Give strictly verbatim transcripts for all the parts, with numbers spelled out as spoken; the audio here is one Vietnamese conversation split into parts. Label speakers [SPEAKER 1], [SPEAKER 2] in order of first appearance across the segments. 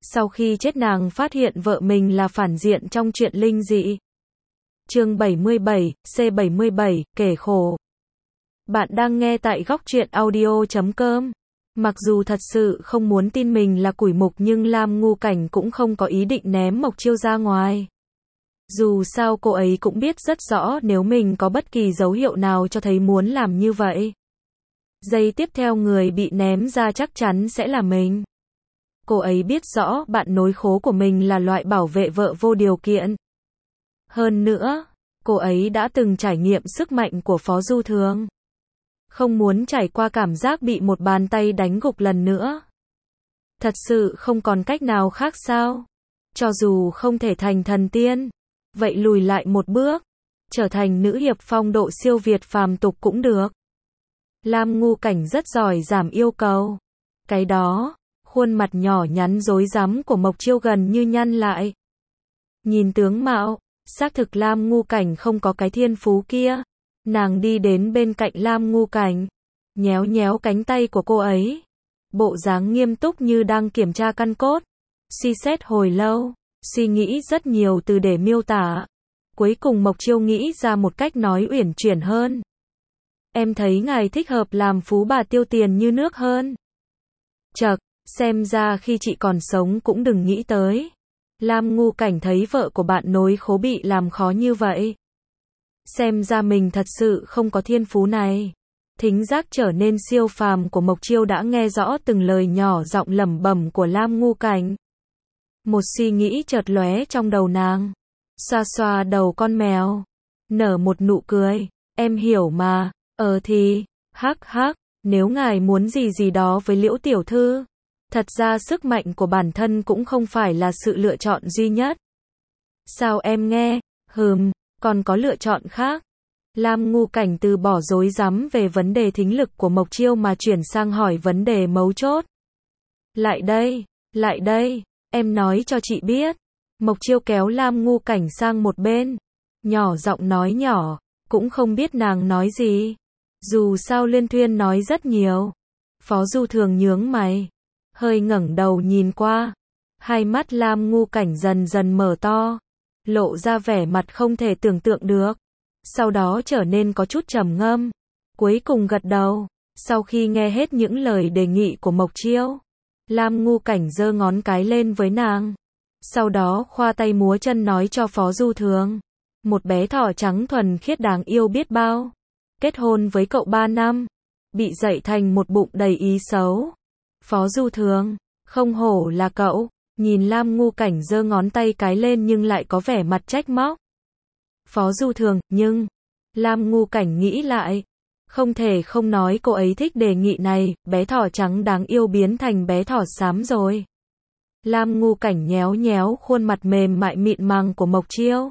[SPEAKER 1] Sau khi chết nàng phát hiện vợ mình là phản diện trong chuyện linh dị. Chương bảy mươi bảy, C bảy mươi bảy, kể khổ. Bạn đang nghe tại góc truyện audio chấm com. Mặc dù thật sự không muốn tin mình là củi mục nhưng Lam Ngu Cảnh cũng không có ý định ném Mộc Chiêu ra ngoài. Dù sao cô ấy cũng biết rất rõ nếu mình có bất kỳ dấu hiệu nào cho thấy muốn làm như vậy. Giây tiếp theo người bị ném ra chắc chắn sẽ là mình. Cô ấy biết rõ bạn nối khố của mình là loại bảo vệ vợ vô điều kiện. Hơn nữa, cô ấy đã từng trải nghiệm sức mạnh của Phó Du Thường. Không muốn trải qua cảm giác bị một bàn tay đánh gục lần nữa. Thật sự không còn cách nào khác sao? Cho dù không thể thành thần tiên, vậy lùi lại một bước, trở thành nữ hiệp phong độ siêu việt phàm tục cũng được. Lam Ngu Cảnh rất giỏi giảm yêu cầu. Cái đó, khuôn mặt nhỏ nhắn rối rắm của Mộc Chiêu gần như nhăn lại. Nhìn tướng mạo, xác thực Lam Ngu Cảnh không có cái thiên phú kia. Nàng đi đến bên cạnh Lam Ngu Cảnh, nhéo nhéo cánh tay của cô ấy. Bộ dáng nghiêm túc như đang kiểm tra căn cốt. Suy xét hồi lâu, suy nghĩ rất nhiều từ để miêu tả. Cuối cùng Mộc Chiêu nghĩ ra một cách nói uyển chuyển hơn. Em thấy ngài thích hợp làm phú bà tiêu tiền như nước hơn. Chậc, xem ra khi chị còn sống cũng đừng nghĩ tới. Lam Ngu Cảnh thấy vợ của bạn nối khố bị làm khó như vậy. Xem ra mình thật sự không có thiên phú này. Thính giác trở nên siêu phàm của Mộc Chiêu đã nghe rõ từng lời nhỏ giọng lẩm bẩm của Lam Ngu Cảnh. Một suy nghĩ chợt lóe trong đầu nàng. Xoa xoa đầu con mèo, nở một nụ cười. Em hiểu mà, ờ thì, hắc hắc, nếu ngài muốn gì gì đó với Liễu tiểu thư, thật ra sức mạnh của bản thân cũng không phải là sự lựa chọn duy nhất. Sao em nghe, hừm, còn có lựa chọn khác. Lam Ngu Cảnh từ bỏ rối rắm về vấn đề thính lực của Mộc Chiêu mà chuyển sang hỏi vấn đề mấu chốt. Lại đây, lại đây, em nói cho chị biết. Mộc Chiêu kéo Lam Ngu Cảnh sang một bên, nhỏ giọng nói nhỏ, cũng không biết nàng nói gì. Dù sao Liên Thuyên nói rất nhiều. Phó Du Thường nhướng mày, hơi ngẩng đầu nhìn qua. Hai mắt Lam Ngu Cảnh dần dần mở to, lộ ra vẻ mặt không thể tưởng tượng được. Sau đó trở nên có chút trầm ngâm, cuối cùng gật đầu. Sau khi nghe hết những lời đề nghị của Mộc Chiêu, Lam Ngu Cảnh giơ ngón cái lên với nàng. Sau đó khoa tay múa chân nói cho Phó Du Thường, một bé thỏ trắng thuần khiết đáng yêu biết bao. Kết hôn với cậu ba năm, bị dạy thành một bụng đầy ý xấu. Phó Du Thường, không hổ là cậu. Nhìn Lam Ngu Cảnh giơ ngón tay cái lên nhưng lại có vẻ mặt trách móc. Phó Du Thường, nhưng, Lam Ngu Cảnh nghĩ lại, không thể không nói cô ấy thích đề nghị này, bé thỏ trắng đáng yêu biến thành bé thỏ xám rồi. Lam Ngu Cảnh nhéo nhéo khuôn mặt mềm mại mịn màng của Mộc Chiêu.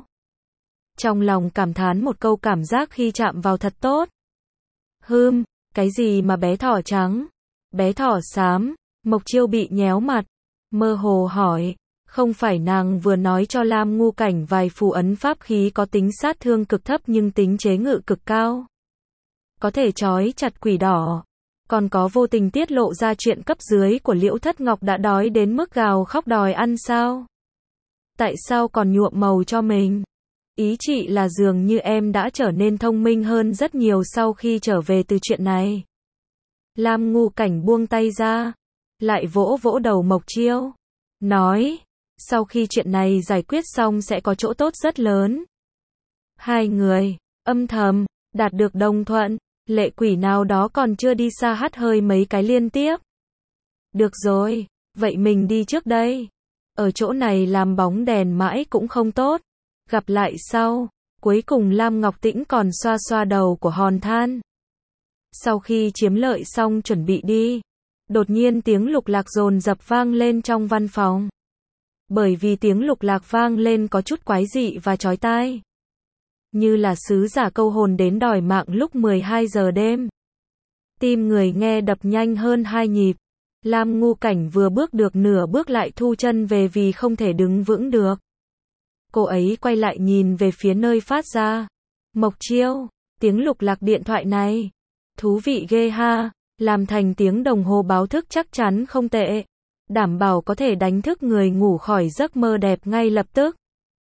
[SPEAKER 1] Trong lòng cảm thán một câu cảm giác khi chạm vào thật tốt. Hưm, cái gì mà bé thỏ trắng, bé thỏ xám, Mộc Chiêu bị nhéo mặt, mơ hồ hỏi, không phải nàng vừa nói cho Lam Ngu Cảnh vài phù ấn pháp khí có tính sát thương cực thấp nhưng tính chế ngự cực cao. Có thể trói chặt quỷ đỏ. Còn có vô tình tiết lộ ra chuyện cấp dưới của Liễu Thất Ngọc đã đói đến mức gào khóc đòi ăn sao? Tại sao còn nhuộm màu cho mình? Ý chị là dường như em đã trở nên thông minh hơn rất nhiều sau khi trở về từ chuyện này. Lam Ngu Cảnh buông tay ra, lại vỗ vỗ đầu Mộc Chiêu, nói, sau khi chuyện này giải quyết xong sẽ có chỗ tốt rất lớn. Hai người, âm thầm, đạt được đồng thuận, lệ quỷ nào đó còn chưa đi xa hắt hơi mấy cái liên tiếp. Được rồi, vậy mình đi trước đây. Ở chỗ này làm bóng đèn mãi cũng không tốt. Gặp lại sau. Cuối cùng Lam Ngọc Tĩnh còn xoa xoa đầu của Hòn Than. Sau khi chiếm lợi xong chuẩn bị đi, đột nhiên tiếng lục lạc dồn dập vang lên trong văn phòng. Bởi vì tiếng lục lạc vang lên có chút quái dị và chói tai. Như là sứ giả câu hồn đến đòi mạng lúc mười hai giờ đêm. Tim người nghe đập nhanh hơn hai nhịp. Lam Ngu Cảnh vừa bước được nửa bước lại thu chân về vì không thể đứng vững được. Cô ấy quay lại nhìn về phía nơi phát ra. Mộc Chiêu, tiếng lục lạc điện thoại này. Thú vị ghê ha, làm thành tiếng đồng hồ báo thức chắc chắn không tệ. đảm bảo có thể đánh thức người ngủ khỏi giấc mơ đẹp ngay lập tức.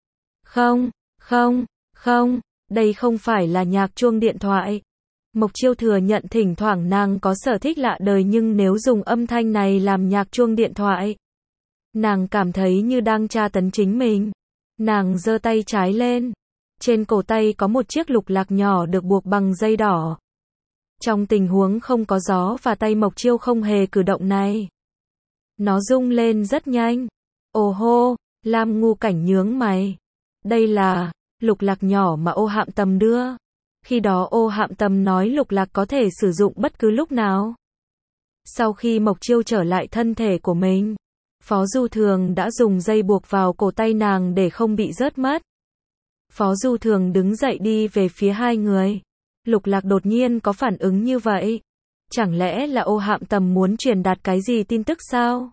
[SPEAKER 1] Không, không, không, đây không phải là nhạc chuông điện thoại. Mộc Chiêu thừa nhận thỉnh thoảng nàng có sở thích lạ đời, nhưng nếu dùng âm thanh này làm nhạc chuông điện thoại, nàng cảm thấy như đang tra tấn chính mình. Nàng giơ tay trái lên. Trên cổ tay có một chiếc lục lạc nhỏ được buộc bằng dây đỏ. Trong tình huống không có gió và tay Mộc Chiêu không hề cử động này, nó rung lên rất nhanh. Ồ hô, Lam Ngu Cảnh nhướng mày. Đây là lục lạc nhỏ mà Ô Hạm Tầm đưa. Khi đó Ô Hạm Tầm nói lục lạc có thể sử dụng bất cứ lúc nào. Sau khi Mộc Chiêu trở lại thân thể của mình, Phó Du Thường đã dùng dây buộc vào cổ tay nàng để không bị rớt mất. Phó Du Thường đứng dậy đi về phía hai người. Lục lạc đột nhiên có phản ứng như vậy. Chẳng lẽ là Ô Hạm Tầm muốn truyền đạt cái gì tin tức sao?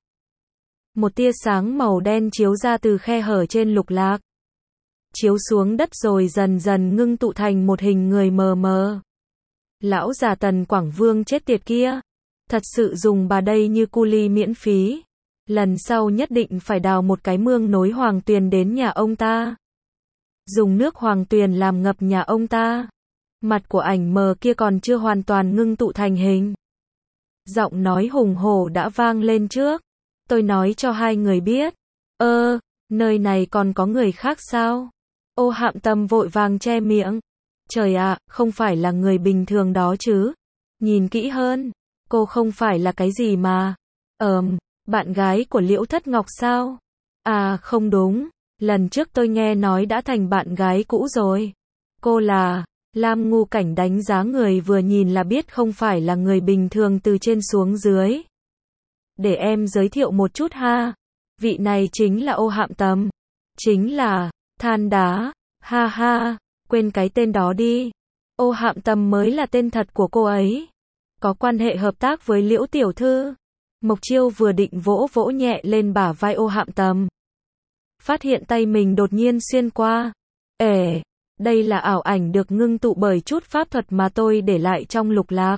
[SPEAKER 1] Một tia sáng màu đen chiếu ra từ khe hở trên lục lạc, chiếu xuống đất rồi dần dần ngưng tụ thành một hình người mờ mờ. Lão già Tần Quảng Vương chết tiệt kia, thật sự dùng bà đây như cu ly miễn phí. Lần sau nhất định phải đào một cái mương nối Hoàng Tuyền đến nhà ông ta, dùng nước Hoàng Tuyền làm ngập nhà ông ta. Mặt của ảnh mờ kia còn chưa hoàn toàn ngưng tụ thành hình. Giọng nói hùng hổ đã vang lên trước. Tôi nói cho hai người biết. Ơ, nơi này còn có người khác sao? Ô Hạm Tầm vội vàng che miệng. Trời ạ, không phải là người bình thường đó chứ. Nhìn kỹ hơn, cô không phải là cái gì mà. Ờm, bạn gái của Liễu Thất Ngọc sao? À, không đúng. Lần trước tôi nghe nói đã thành bạn gái cũ rồi. Cô là... Lam Ngu Cảnh đánh giá người vừa nhìn là biết không phải là người bình thường từ trên xuống dưới. Để em giới thiệu một chút ha. Vị này chính là Ô Hạm Tầm. Chính là Than Đá. Ha ha, quên cái tên đó đi. Ô Hạm Tầm mới là tên thật của cô ấy. Có quan hệ hợp tác với Liễu tiểu thư. Mộc Chiêu vừa định vỗ vỗ nhẹ lên bả vai Ô Hạm Tầm, phát hiện tay mình đột nhiên xuyên qua. Ể, đây là ảo ảnh được ngưng tụ bởi chút pháp thuật mà tôi để lại trong lục lạc.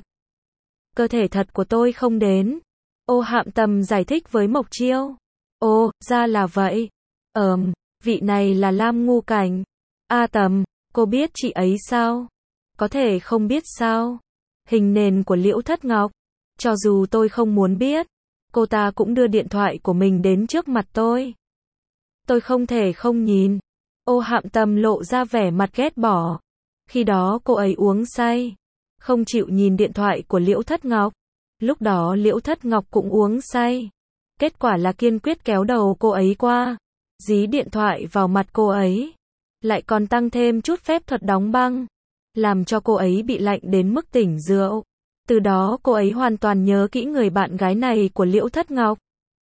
[SPEAKER 1] Cơ thể thật của tôi không đến. Ô Hạm Tầm giải thích với Mộc Chiêu. Ồ, ra là vậy. Ờm, vị này là Lam Ngu Cảnh. A Tầm, cô biết chị ấy sao? Có thể không biết sao? Hình nền của Liễu Thất Ngọc. Cho dù tôi không muốn biết, cô ta cũng đưa điện thoại của mình đến trước mặt tôi. Tôi không thể không nhìn. Ô Hạm Tầm lộ ra vẻ mặt ghét bỏ. Khi đó cô ấy uống say, không chịu nhìn điện thoại của Liễu Thất Ngọc. Lúc đó Liễu Thất Ngọc cũng uống say. Kết quả là kiên quyết kéo đầu cô ấy qua, dí điện thoại vào mặt cô ấy. Lại còn tăng thêm chút phép thuật đóng băng, làm cho cô ấy bị lạnh đến mức tỉnh rượu. Từ đó cô ấy hoàn toàn nhớ kỹ người bạn gái này của Liễu Thất Ngọc.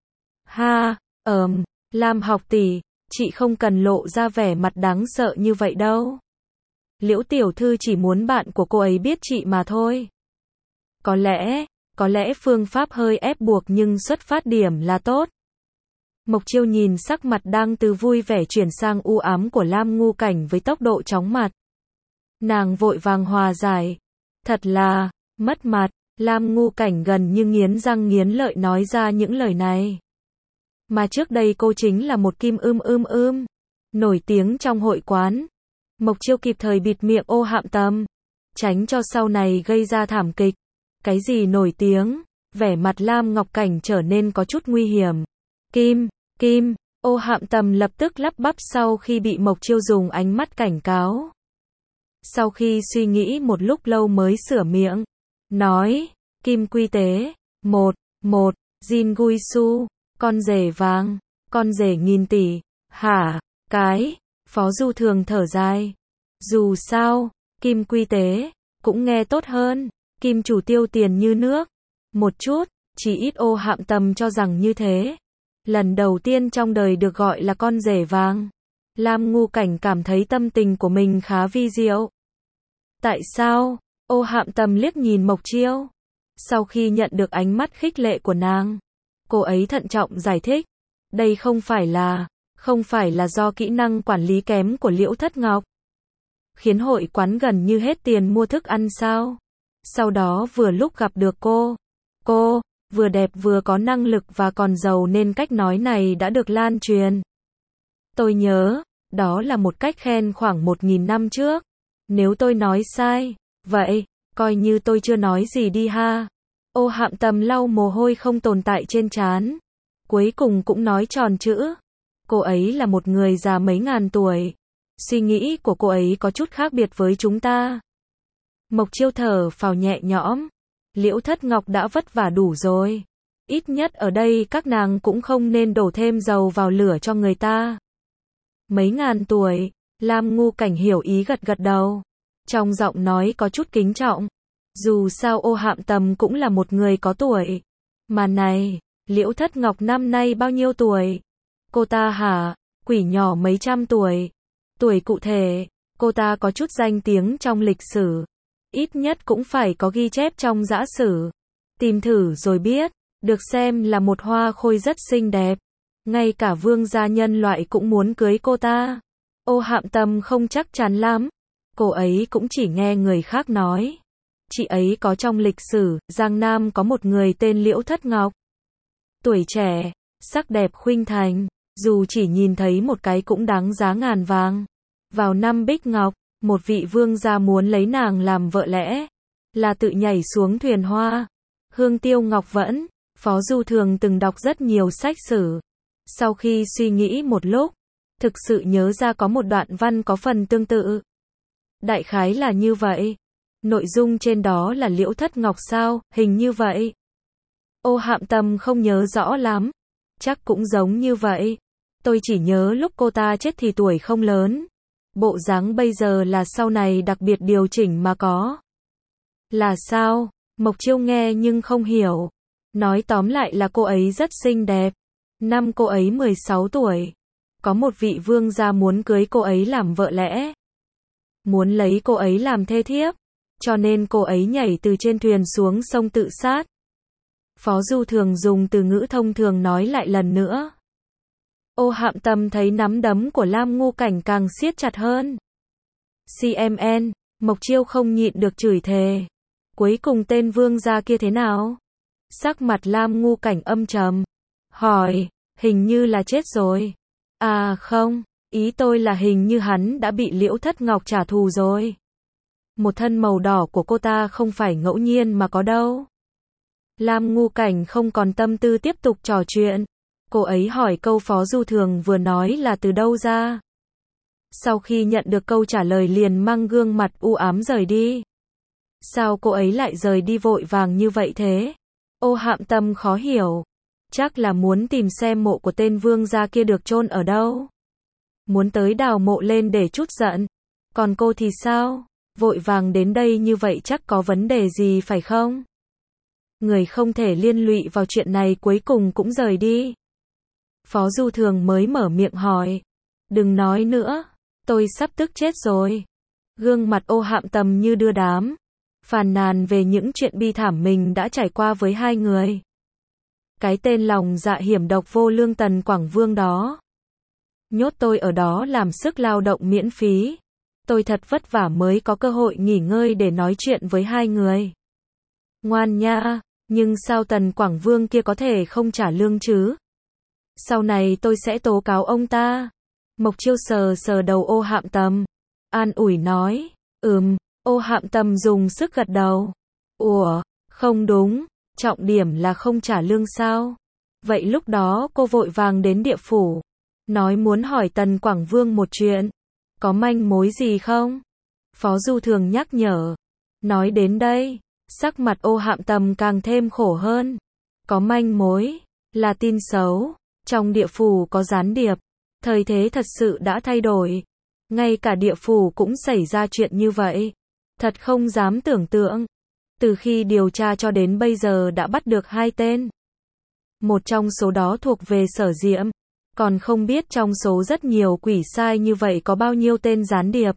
[SPEAKER 1] Ha, ờm, Lam học tỷ, chị không cần lộ ra vẻ mặt đáng sợ như vậy đâu. Liễu tiểu thư chỉ muốn bạn của cô ấy biết chị mà thôi. Có lẽ, có lẽ phương pháp hơi ép buộc nhưng xuất phát điểm là tốt. Mộc Chiêu nhìn sắc mặt đang từ vui vẻ chuyển sang u ám của Lam Ngu Cảnh với tốc độ chóng mặt. Nàng vội vàng hòa giải. Thật là mất mặt. Lam Ngu Cảnh gần như nghiến răng nghiến lợi nói ra những lời này. Mà trước đây cô chính là một kim ưm ưm ưm, nổi tiếng trong hội quán. Mộc Chiêu kịp thời bịt miệng Ô Hạm Tầm, tránh cho sau này gây ra thảm kịch. Cái gì nổi tiếng? Vẻ mặt Lam Ngọc Cảnh trở nên có chút nguy hiểm. Kim, Kim, Ô Hạm Tầm lập tức lắp bắp sau khi bị Mộc Chiêu dùng ánh mắt cảnh cáo. Sau khi suy nghĩ một lúc lâu mới sửa miệng, nói, Kim Quy Tế, một, một, Jin Gui Su, con rể vàng, con rể nghìn tỷ, hả, cái, Phó Du Thường thở dài. Dù sao, Kim Quy Tế, cũng nghe tốt hơn, Kim chủ tiêu tiền như nước. Một chút, chỉ ít Ô Hạm Tầm cho rằng như thế. Lần đầu tiên trong đời được gọi là con rể vàng. Lam Ngu Cảnh cảm thấy tâm tình của mình khá vi diệu. Tại sao? Ô Hạm Tầm liếc nhìn Mộc Chiêu. Sau khi nhận được ánh mắt khích lệ của nàng, cô ấy thận trọng giải thích. Đây không phải là, không phải là do kỹ năng quản lý kém của Liễu Thất Ngọc, khiến hội quán gần như hết tiền mua thức ăn sao? Sau đó vừa lúc gặp được cô. Cô, vừa đẹp vừa có năng lực và còn giàu nên cách nói này đã được lan truyền. Tôi nhớ, đó là một cách khen khoảng một nghìn năm trước. Nếu tôi nói sai, vậy, coi như tôi chưa nói gì đi ha. Ô Hạm Tầm lau mồ hôi không tồn tại trên trán. Cuối cùng cũng nói tròn chữ. Cô ấy là một người già mấy ngàn tuổi. Suy nghĩ của cô ấy có chút khác biệt với chúng ta. Mộc Chiêu thở phào nhẹ nhõm. Liễu Thất Ngọc đã vất vả đủ rồi. Ít nhất ở đây các nàng cũng không nên đổ thêm dầu vào lửa cho người ta. Mấy ngàn tuổi, Lam Ngu Cảnh hiểu ý gật gật đầu. Trong giọng nói có chút kính trọng. Dù sao Ô Hạm Tầm cũng là một người có tuổi. Mà này, Liễu Thất Ngọc năm nay bao nhiêu tuổi? Cô ta hả? Quỷ nhỏ mấy trăm tuổi. Tuổi cụ thể, cô ta có chút danh tiếng trong lịch sử. Ít nhất cũng phải có ghi chép trong giã sử. Tìm thử rồi biết, được xem là một hoa khôi rất xinh đẹp. Ngay cả vương gia nhân loại cũng muốn cưới cô ta. Ô Hạm Tầm không chắc chắn lắm. Cô ấy cũng chỉ nghe người khác nói. Chị ấy có trong lịch sử, Giang Nam có một người tên Liễu Thất Ngọc. Tuổi trẻ, sắc đẹp khuynh thành, dù chỉ nhìn thấy một cái cũng đáng giá ngàn vàng. Vào năm Bích Ngọc, một vị vương gia muốn lấy nàng làm vợ lẽ, là tự nhảy xuống thuyền hoa. Hương Tiêu Ngọc Vẫn, Phó Du Thường từng đọc rất nhiều sách sử. Sau khi suy nghĩ một lúc, thực sự nhớ ra có một đoạn văn có phần tương tự. Đại khái là như vậy. Nội dung trên đó là Liễu Thất Ngọc sao, hình như vậy. Ô Hạm Tầm không nhớ rõ lắm. Chắc cũng giống như vậy. Tôi chỉ nhớ lúc cô ta chết thì tuổi không lớn. Bộ dáng bây giờ là sau này đặc biệt điều chỉnh mà có. Là sao? Mộc Chiêu nghe nhưng không hiểu. Nói tóm lại là cô ấy rất xinh đẹp. Năm cô ấy mười sáu tuổi. Có một vị vương gia muốn cưới cô ấy làm vợ lẽ. Muốn lấy cô ấy làm thê thiếp. Cho nên cô ấy nhảy từ trên thuyền xuống sông tự sát. Phó Du Thường dùng từ ngữ thông thường nói lại lần nữa. Ô Hạm Tầm thấy nắm đấm của Lam Ngu Cảnh càng siết chặt hơn. xê em en, Mộc Chiêu không nhịn được chửi thề. Cuối cùng tên vương gia kia thế nào? Sắc mặt Lam Ngu Cảnh âm trầm. Hỏi, hình như là chết rồi. À không, ý tôi là hình như hắn đã bị Liễu Thất Ngọc trả thù rồi. Một thân màu đỏ của cô ta không phải ngẫu nhiên mà có đâu. Lam Ngu Cảnh không còn tâm tư tiếp tục trò chuyện. Cô ấy hỏi câu Phó Du Thường vừa nói là từ đâu ra. Sau khi nhận được câu trả lời liền mang gương mặt u ám rời đi. Sao cô ấy lại rời đi vội vàng như vậy thế? Ô Hạm Tầm khó hiểu. Chắc là muốn tìm xem mộ của tên vương gia kia được chôn ở đâu. Muốn tới đào mộ lên để trút giận. Còn cô thì sao? Vội vàng đến đây như vậy chắc có vấn đề gì phải không? Người không thể liên lụy vào chuyện này cuối cùng cũng rời đi. Phó Du Thường mới mở miệng hỏi. Đừng nói nữa, tôi sắp tức chết rồi. Gương mặt Ô Hạm Tầm như đưa đám. Phàn nàn về những chuyện bi thảm mình đã trải qua với hai người. Cái tên lòng dạ hiểm độc vô lương Tần Quảng Vương đó. Nhốt tôi ở đó làm sức lao động miễn phí. Tôi thật vất vả mới có cơ hội nghỉ ngơi để nói chuyện với hai người. Ngoan nha, nhưng sao Tần Quảng Vương kia có thể không trả lương chứ? Sau này tôi sẽ tố cáo ông ta. Mộc Chiêu sờ sờ đầu Ô Hạm Tầm. An ủi nói. Ừm, Ô Hạm Tầm dùng sức gật đầu. Ủa, không đúng, trọng điểm là không trả lương sao? Vậy lúc đó cô vội vàng đến địa phủ. Nói muốn hỏi Tần Quảng Vương một chuyện. Có manh mối gì không? Phó Du Thường nhắc nhở. Nói đến đây, sắc mặt Ô Hạm Tầm càng thêm khổ hơn. Có manh mối, là tin xấu. Trong địa phủ có gián điệp. Thời thế thật sự đã thay đổi. Ngay cả địa phủ cũng xảy ra chuyện như vậy. Thật không dám tưởng tượng. Từ khi điều tra cho đến bây giờ đã bắt được hai tên. Một trong số đó thuộc về Sở Diệm. Còn không biết trong số rất nhiều quỷ sai như vậy có bao nhiêu tên gián điệp.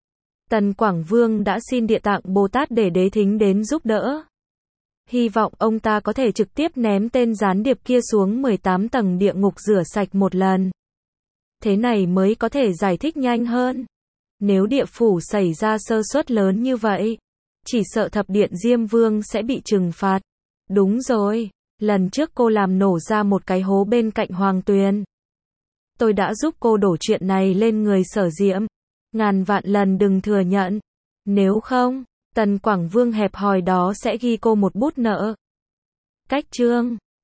[SPEAKER 1] Tần Quảng Vương đã xin Địa Tạng Bồ Tát để Đế Thính đến giúp đỡ. Hy vọng ông ta có thể trực tiếp ném tên gián điệp kia xuống mười tám tầng địa ngục rửa sạch một lần. Thế này mới có thể giải thích nhanh hơn. Nếu địa phủ xảy ra sơ suất lớn như vậy, chỉ sợ thập điện Diêm Vương sẽ bị trừng phạt. Đúng rồi, Lần trước cô làm nổ ra một cái hố bên cạnh Hoàng Tuyền. Tôi đã giúp cô đổ chuyện này lên người Sở Diễm. Ngàn vạn lần đừng thừa nhận. Nếu không, Tần Quảng Vương hẹp hòi đó sẽ ghi cô một bút nợ. Cách chương